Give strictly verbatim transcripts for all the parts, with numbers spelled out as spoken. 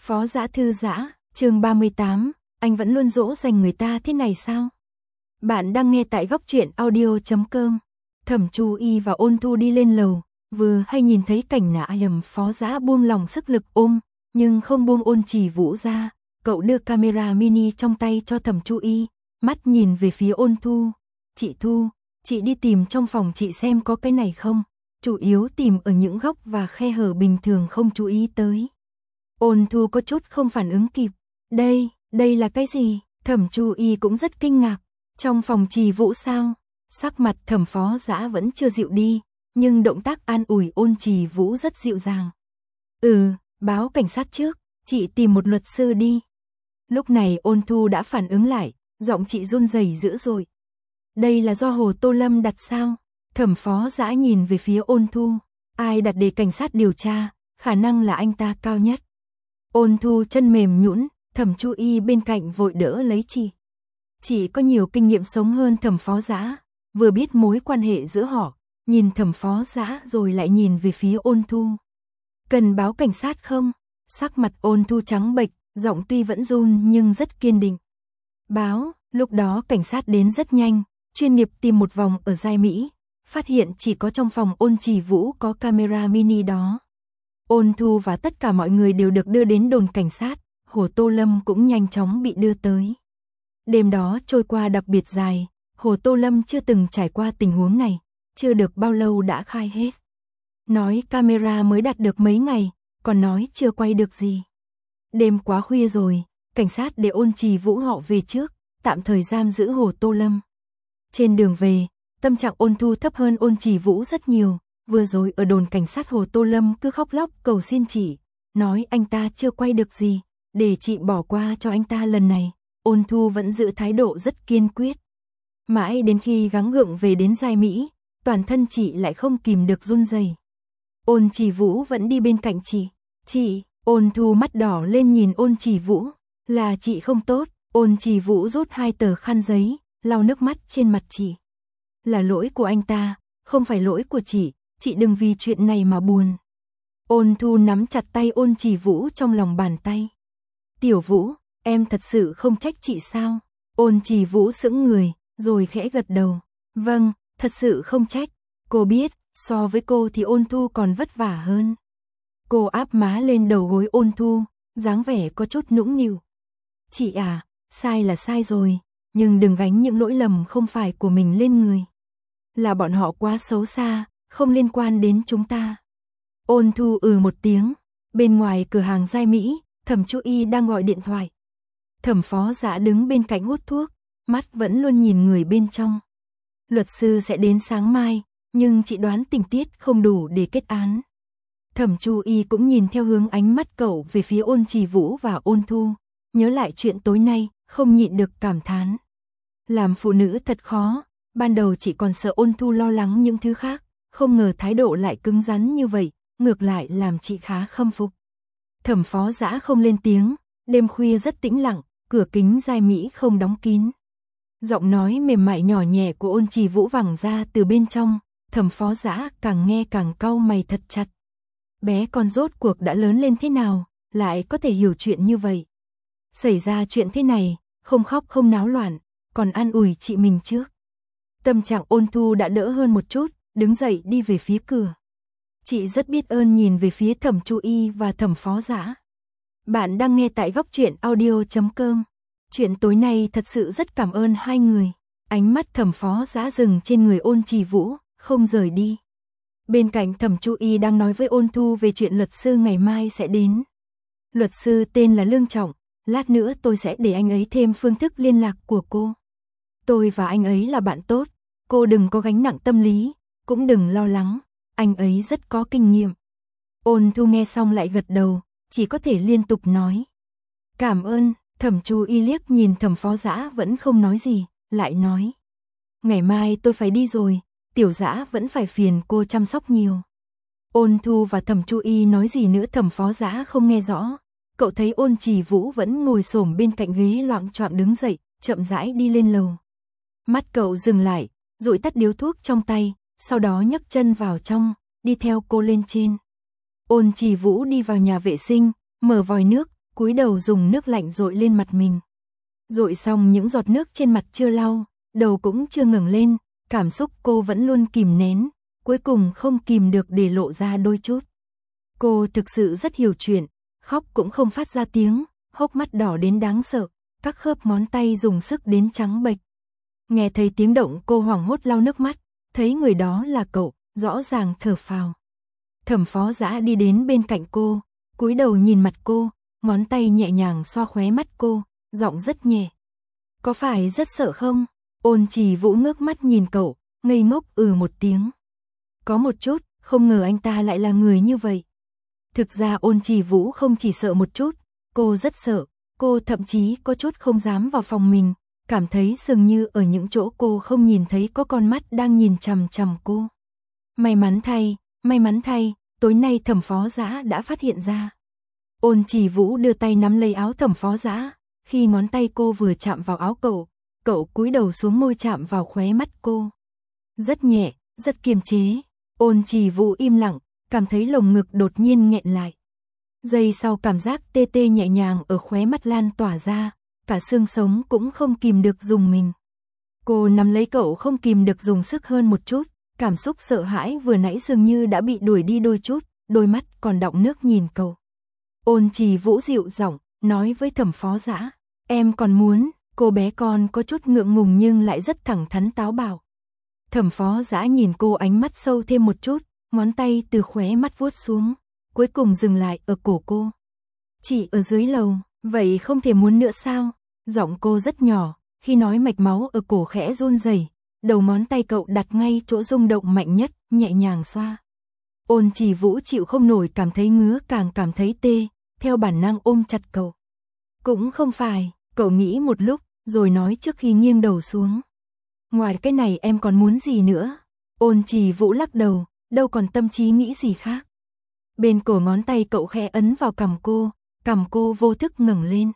Phó Dã thư giã, chương ba mươi tám, anh vẫn luôn dỗ dành người ta thế này sao? Bạn đang nghe tại góc truyện audio chấm com. Thẩm Chu Y và Ôn Thu đi lên lầu, vừa hay nhìn thấy cảnh nã yầm Phó Dã buông lòng sức lực ôm, nhưng không buông Ôn Chỉ Vũ ra. Cậu đưa camera mini trong tay cho Thẩm Chu Y, mắt nhìn về phía Ôn Thu. Chị Thu, chị đi tìm trong phòng chị xem có cái này không? Chủ yếu tìm ở những góc và khe hở bình thường không chú ý tới. Ôn Thu có chút không phản ứng kịp. Đây, đây là cái gì? Thẩm Chu Y cũng rất kinh ngạc. Trong phòng Trì Vũ sao? Sắc mặt Thẩm Phó Dã vẫn chưa dịu đi, nhưng động tác an ủi Ôn Trì Vũ rất dịu dàng. Ừ, báo cảnh sát trước, chị tìm một luật sư đi. Lúc này Ôn Thu đã phản ứng lại, giọng chị run rẩy dữ dội. Đây là do Hồ Tô Lâm đặt sao? Thẩm Phó Dã nhìn về phía Ôn Thu. Ai đặt để cảnh sát điều tra, khả năng là anh ta cao nhất. Ôn Thu chân mềm nhũn, Thẩm Chu Y bên cạnh vội đỡ lấy chị. Chị có nhiều kinh nghiệm sống hơn Thẩm Phó Dã, vừa biết mối quan hệ giữa họ, nhìn Thẩm Phó Dã rồi lại nhìn về phía Ôn Thu. Cần báo cảnh sát không? Sắc mặt Ôn Thu trắng bệch, giọng tuy vẫn run nhưng rất kiên định. Báo, lúc đó cảnh sát đến rất nhanh, chuyên nghiệp tìm một vòng ở Giai Mỹ, phát hiện chỉ có trong phòng Ôn Trì Vũ có camera mini đó. Ôn Thu và tất cả mọi người đều được đưa đến đồn cảnh sát, Hồ Tô Lâm cũng nhanh chóng bị đưa tới. Đêm đó trôi qua đặc biệt dài, Hồ Tô Lâm chưa từng trải qua tình huống này, chưa được bao lâu đã khai hết. Nói camera mới đặt được mấy ngày, còn nói chưa quay được gì. Đêm quá khuya rồi, cảnh sát để Ôn Trì Vũ họ về trước, tạm thời giam giữ Hồ Tô Lâm. Trên đường về, tâm trạng Ôn Thu thấp hơn Ôn Trì Vũ rất nhiều. Vừa rồi ở đồn cảnh sát Hồ Tô Lâm cứ khóc lóc cầu xin chị, nói anh ta chưa quay được gì, để chị bỏ qua cho anh ta lần này. Ôn Thu vẫn giữ thái độ rất kiên quyết. Mãi đến khi gắng gượng về đến Giai Mỹ, toàn thân chị lại không kìm được run rẩy. Ôn Trì Vũ vẫn đi bên cạnh chị. Chị, Ôn Thu mắt đỏ lên nhìn Ôn Trì Vũ, là chị không tốt. Ôn Trì Vũ rút hai tờ khăn giấy, lau nước mắt trên mặt chị. Là lỗi của anh ta, không phải lỗi của chị. Chị đừng vì chuyện này mà buồn. Ôn Thu nắm chặt tay Ôn Trì Vũ trong lòng bàn tay. Tiểu Vũ, em thật sự không trách chị sao? Ôn Trì Vũ sững người, rồi khẽ gật đầu. Vâng, thật sự không trách. Cô biết, so với cô thì Ôn Thu còn vất vả hơn. Cô áp má lên đầu gối Ôn Thu, dáng vẻ có chút nũng nịu. Chị à, sai là sai rồi, nhưng đừng gánh những lỗi lầm không phải của mình lên người. Là bọn họ quá xấu xa, không liên quan đến chúng ta. Ôn Thu ừ một tiếng. Bên ngoài cửa hàng Giai Mỹ, Thẩm Chu Y đang gọi điện thoại. Thẩm Phó Dã đứng bên cạnh hút thuốc, mắt vẫn luôn nhìn người bên trong. Luật sư sẽ đến sáng mai, nhưng chị đoán tình tiết không đủ để kết án. Thẩm Chu Y cũng nhìn theo hướng ánh mắt cậu về phía Ôn Trì Vũ và Ôn Thu, nhớ lại chuyện tối nay, không nhịn được cảm thán. Làm phụ nữ thật khó, ban đầu chị còn sợ Ôn Thu lo lắng những thứ khác. Không ngờ thái độ lại cứng rắn như vậy, ngược lại làm chị khá khâm phục. Thẩm Phó Dã không lên tiếng, đêm khuya rất tĩnh lặng, cửa kính Giai Mỹ không đóng kín. Giọng nói mềm mại nhỏ nhẹ của Ôn Trì Vũ vẳng ra từ bên trong, Thẩm Phó Dã càng nghe càng cau mày thật chặt. Bé con rốt cuộc đã lớn lên thế nào, lại có thể hiểu chuyện như vậy. Xảy ra chuyện thế này, không khóc không náo loạn, còn an ủi chị mình trước. Tâm trạng Ôn Thu đã đỡ hơn một chút. Đứng dậy đi về phía cửa. Chị rất biết ơn nhìn về phía Thẩm Chu Y và Thẩm Phó Dã. Bạn đang nghe tại góc truyện audio chấm com. Chuyện tối nay thật sự rất cảm ơn hai người. Ánh mắt Thẩm Phó Dã dừng trên người Ôn Trì Vũ, không rời đi. Bên cạnh Thẩm Chu Y đang nói với Ôn Thu về chuyện luật sư ngày mai sẽ đến. Luật sư tên là Lương Trọng, lát nữa tôi sẽ để anh ấy thêm phương thức liên lạc của cô. Tôi và anh ấy là bạn tốt, cô đừng có gánh nặng tâm lý. Cũng đừng lo lắng, anh ấy rất có kinh nghiệm. Ôn Thu nghe xong lại gật đầu, chỉ có thể liên tục nói. Cảm ơn. Thẩm Chu Y liếc nhìn Thẩm Phó Dã vẫn không nói gì, lại nói. Ngày mai tôi phải đi rồi, Tiểu Dã vẫn phải phiền cô chăm sóc nhiều. Ôn Thu và Thẩm Chu Y nói gì nữa Thẩm Phó Dã không nghe rõ. Cậu thấy Ôn Trì Vũ vẫn ngồi xổm bên cạnh ghế loạng choạng đứng dậy, chậm rãi đi lên lầu. Mắt cậu dừng lại, dụi tắt điếu thuốc trong tay. Sau đó nhấc chân vào trong, đi theo cô lên trên. Ôn Trì Vũ đi vào nhà vệ sinh, mở vòi nước, cúi đầu dùng nước lạnh dội lên mặt mình. Dội xong những giọt nước trên mặt chưa lau, đầu cũng chưa ngẩng lên, cảm xúc cô vẫn luôn kìm nén, cuối cùng không kìm được để lộ ra đôi chút. Cô thực sự rất hiểu chuyện, khóc cũng không phát ra tiếng, hốc mắt đỏ đến đáng sợ, các khớp ngón tay dùng sức đến trắng bệch. Nghe thấy tiếng động cô hoảng hốt lau nước mắt, thấy người đó là cậu, rõ ràng thở phào. Thẩm Phó Dã đi đến bên cạnh cô, cúi đầu nhìn mặt cô, ngón tay nhẹ nhàng xoa khóe mắt cô, giọng rất nhẹ. Có phải rất sợ không? Ôn Trì Vũ ngước mắt nhìn cậu, ngây ngốc ừ một tiếng. Có một chút, không ngờ anh ta lại là người như vậy. Thực ra Ôn Trì Vũ không chỉ sợ một chút, cô rất sợ, cô thậm chí có chút không dám vào phòng mình, cảm thấy dường như ở những chỗ cô không nhìn thấy có con mắt đang nhìn chằm chằm cô. May mắn thay, may mắn thay, tối nay Thẩm Phó Dã đã phát hiện ra. Ôn Trì Vũ đưa tay nắm lấy áo Thẩm Phó Dã, khi ngón tay cô vừa chạm vào áo cậu, cậu cúi đầu xuống môi chạm vào khóe mắt cô. Rất nhẹ, rất kiềm chế. Ôn Trì Vũ im lặng, cảm thấy lồng ngực đột nhiên nghẹn lại. Giây sau cảm giác tê tê nhẹ nhàng ở khóe mắt lan tỏa ra, cả xương sống cũng không kìm được rùng mình. Cô nắm lấy cậu không kìm được dùng sức hơn một chút, cảm xúc sợ hãi vừa nãy dường như đã bị đuổi đi đôi chút, đôi mắt còn đọng nước nhìn cậu. Ôn Trì Vũ dịu giọng, nói với Thẩm Phó Dã, em còn muốn, cô bé con có chút ngượng ngùng nhưng lại rất thẳng thắn táo bạo. Thẩm Phó Dã nhìn cô ánh mắt sâu thêm một chút, ngón tay từ khóe mắt vuốt xuống, cuối cùng dừng lại ở cổ cô. Chỉ ở dưới lầu, vậy không thể muốn nữa sao? Giọng cô rất nhỏ, khi nói mạch máu ở cổ khẽ run rẩy, đầu ngón tay cậu đặt ngay chỗ rung động mạnh nhất, nhẹ nhàng xoa. Ôn Trì Vũ chịu không nổi cảm thấy ngứa càng cảm thấy tê, theo bản năng ôm chặt cậu. Cũng không phải, cậu nghĩ một lúc, rồi nói trước khi nghiêng đầu xuống. Ngoài cái này em còn muốn gì nữa? Ôn Trì Vũ lắc đầu, đâu còn tâm trí nghĩ gì khác. Bên cổ ngón tay cậu khẽ ấn vào cằm cô, cằm cô vô thức ngẩng lên.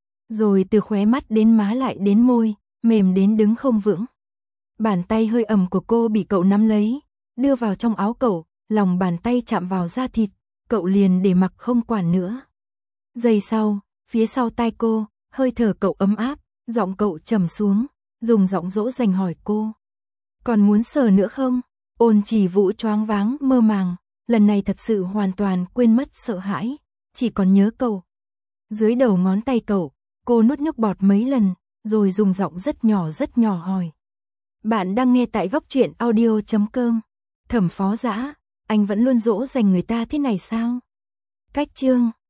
Rồi từ khóe mắt đến má lại đến môi, mềm đến đứng không vững. Bàn tay hơi ẩm của cô bị cậu nắm lấy, đưa vào trong áo cậu, lòng bàn tay chạm vào da thịt, cậu liền để mặc không quản nữa. Giây sau, phía sau tai cô, hơi thở cậu ấm áp, giọng cậu trầm xuống, dùng giọng dỗ dành hỏi cô. Còn muốn sờ nữa không? Ôn Trì Vũ choáng váng mơ màng, lần này thật sự hoàn toàn quên mất sợ hãi, chỉ còn nhớ cậu. Dưới đầu ngón tay cậu, cô nuốt nước bọt mấy lần, rồi dùng giọng rất nhỏ rất nhỏ hỏi. Bạn đang nghe tại góc truyện audio chấm com. Thẩm Phó Dã, anh vẫn luôn dỗ dành người ta thế này sao? Cách chương